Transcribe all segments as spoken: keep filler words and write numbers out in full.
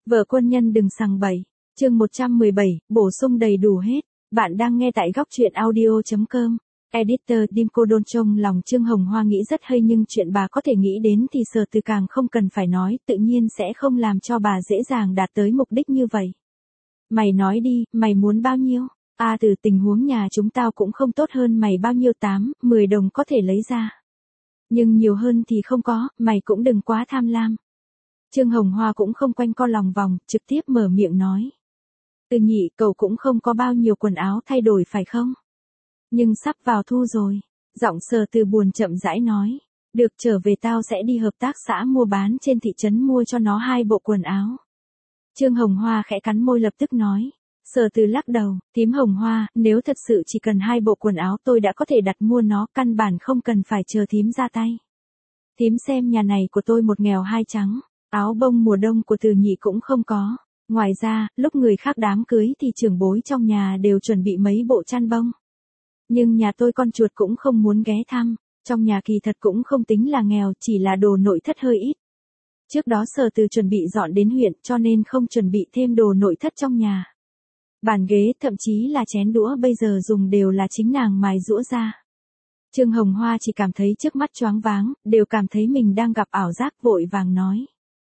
Vợ quân nhân đừng sằng bậy. Chương một trăm mười bảy, bổ sung đầy đủ hết. Bạn đang nghe tại góc truyện audio chấm com. Editor Dimco Đôn trong lòng Trương Hồng Hoa nghĩ rất hay, nhưng chuyện bà có thể nghĩ đến thì Sở Từ càng không cần phải nói, tự nhiên sẽ không làm cho bà dễ dàng đạt tới mục đích như vậy. Mày nói đi, mày muốn bao nhiêu? À, từ tình huống nhà chúng tao cũng không tốt hơn mày bao nhiêu, tám, mười đồng có thể lấy ra. Nhưng nhiều hơn thì không có, mày cũng đừng quá tham lam. Trương Hồng Hoa cũng không quanh co lòng vòng, trực tiếp mở miệng nói. Từ nhị, cậu cũng không có bao nhiêu quần áo thay đổi phải không? Nhưng sắp vào thu rồi. Giọng Sở Từ buồn chậm rãi nói. Được, trở về tao sẽ đi hợp tác xã mua bán trên thị trấn mua cho nó hai bộ quần áo. Trương Hồng Hoa khẽ cắn môi lập tức nói. Sở Từ lắc đầu, thím Hồng Hoa, nếu thật sự chỉ cần hai bộ quần áo tôi đã có thể đặt mua nó, căn bản không cần phải chờ thím ra tay. Thím xem nhà này của tôi một nghèo hai trắng, áo bông mùa đông của Từ nhị cũng không có. Ngoài ra, lúc người khác đám cưới thì trưởng bối trong nhà đều chuẩn bị mấy bộ chăn bông. Nhưng nhà tôi con chuột cũng không muốn ghé thăm, trong nhà kỳ thật cũng không tính là nghèo, chỉ là đồ nội thất hơi ít. Trước đó Sở Từ chuẩn bị dọn đến huyện cho nên không chuẩn bị thêm đồ nội thất trong nhà. Bàn ghế, thậm chí là chén đũa bây giờ dùng đều là chính nàng mài giũa ra. Trương Hồng Hoa chỉ cảm thấy trước mắt choáng váng, đều cảm thấy mình đang gặp ảo giác, vội vàng nói.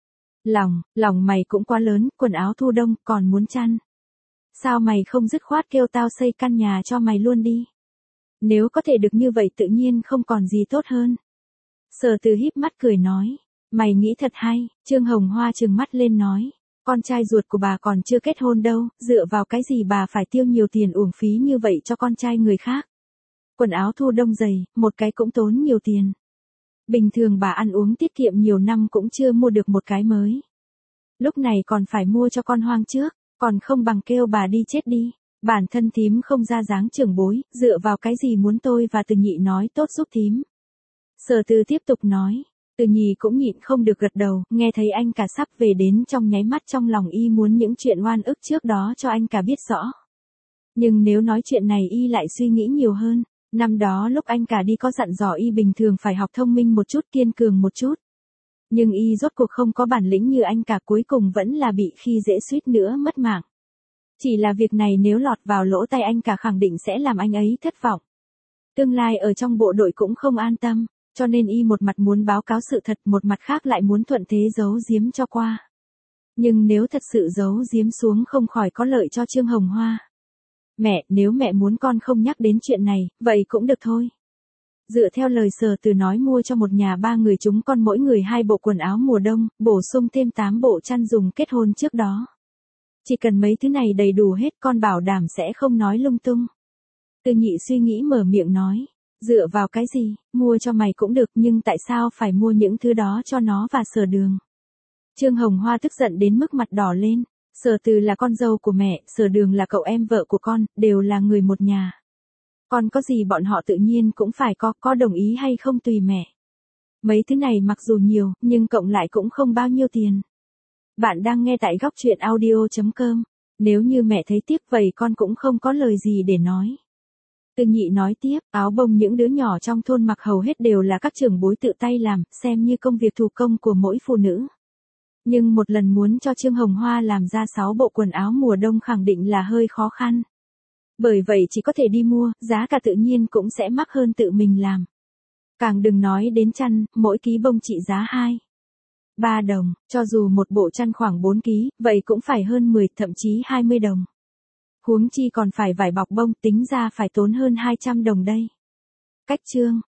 Lòng, lòng mày cũng quá lớn, quần áo thu đông, còn muốn chăn. Sao mày không dứt khoát kêu tao xây căn nhà cho mày luôn đi? Nếu có thể được như vậy tự nhiên không còn gì tốt hơn. Sở Từ híp mắt cười nói. Mày nghĩ thật hay, Trương Hồng Hoa trừng mắt lên nói. Con trai ruột của bà còn chưa kết hôn đâu, dựa vào cái gì bà phải tiêu nhiều tiền uổng phí như vậy cho con trai người khác? Quần áo thu đông dày, một cái cũng tốn nhiều tiền. Bình thường bà ăn uống tiết kiệm nhiều năm cũng chưa mua được một cái mới. Lúc này còn phải mua cho con hoang trước, còn không bằng kêu bà đi chết đi. Bản thân thím không ra dáng trưởng bối, dựa vào cái gì muốn tôi và Từ nhị nói tốt giúp thím? Sở Từ tiếp tục nói. Từ nhị cũng nhịn không được gật đầu, nghe thấy anh cả sắp về đến trong nháy mắt trong lòng y muốn những chuyện oan ức trước đó cho anh cả biết rõ. Nhưng nếu nói chuyện này y lại suy nghĩ nhiều hơn. Năm đó lúc anh cả đi có dặn dò y bình thường phải học thông minh một chút, kiên cường một chút. Nhưng y rốt cuộc không có bản lĩnh như anh cả, cuối cùng vẫn là bị khi dễ suýt nữa mất mạng. Chỉ là việc này nếu lọt vào lỗ tai anh cả khẳng định sẽ làm anh ấy thất vọng. Tương lai ở trong bộ đội cũng không an tâm, cho nên y một mặt muốn báo cáo sự thật, một mặt khác lại muốn thuận thế giấu giếm cho qua. Nhưng nếu thật sự giấu giếm xuống không khỏi có lợi cho Trương Hồng Hoa. Mẹ, nếu mẹ muốn con không nhắc đến chuyện này, vậy cũng được thôi. Dựa theo lời Sở Từ nói, mua cho một nhà ba người chúng con mỗi người hai bộ quần áo mùa đông, bổ sung thêm tám bộ chăn dùng kết hôn trước đó. Chỉ cần mấy thứ này đầy đủ hết, con bảo đảm sẽ không nói lung tung. Từ nhị suy nghĩ mở miệng nói. Dựa vào cái gì, mua cho mày cũng được, nhưng tại sao phải mua những thứ đó cho nó và Sở Đường? Trương Hồng Hoa tức giận đến mức mặt đỏ lên. Sở Từ là con dâu của mẹ, Sở Đường là cậu em vợ của con, đều là người một nhà. Con có gì bọn họ tự nhiên cũng phải có, có đồng ý hay không tùy mẹ. Mấy thứ này mặc dù nhiều, nhưng cộng lại cũng không bao nhiêu tiền. Bạn đang nghe tại góc truyện audio chấm com. Nếu như mẹ thấy tiếc vậy con cũng không có lời gì để nói. Từ nhị nói tiếp, áo bông những đứa nhỏ trong thôn mặc hầu hết đều là các trưởng bối tự tay làm, xem như công việc thủ công của mỗi phụ nữ. Nhưng một lần muốn cho Trương Hồng Hoa làm ra sáu bộ quần áo mùa đông khẳng định là hơi khó khăn. Bởi vậy chỉ có thể đi mua, giá cả tự nhiên cũng sẽ mắc hơn tự mình làm. Càng đừng nói đến chăn, mỗi ký bông trị giá hai, ba đồng, cho dù một bộ chăn khoảng bốn ký, vậy cũng phải hơn mười, thậm chí hai mươi đồng. Huống chi còn phải vải bọc bông, tính ra phải tốn hơn hai trăm đồng đây. Cách chương,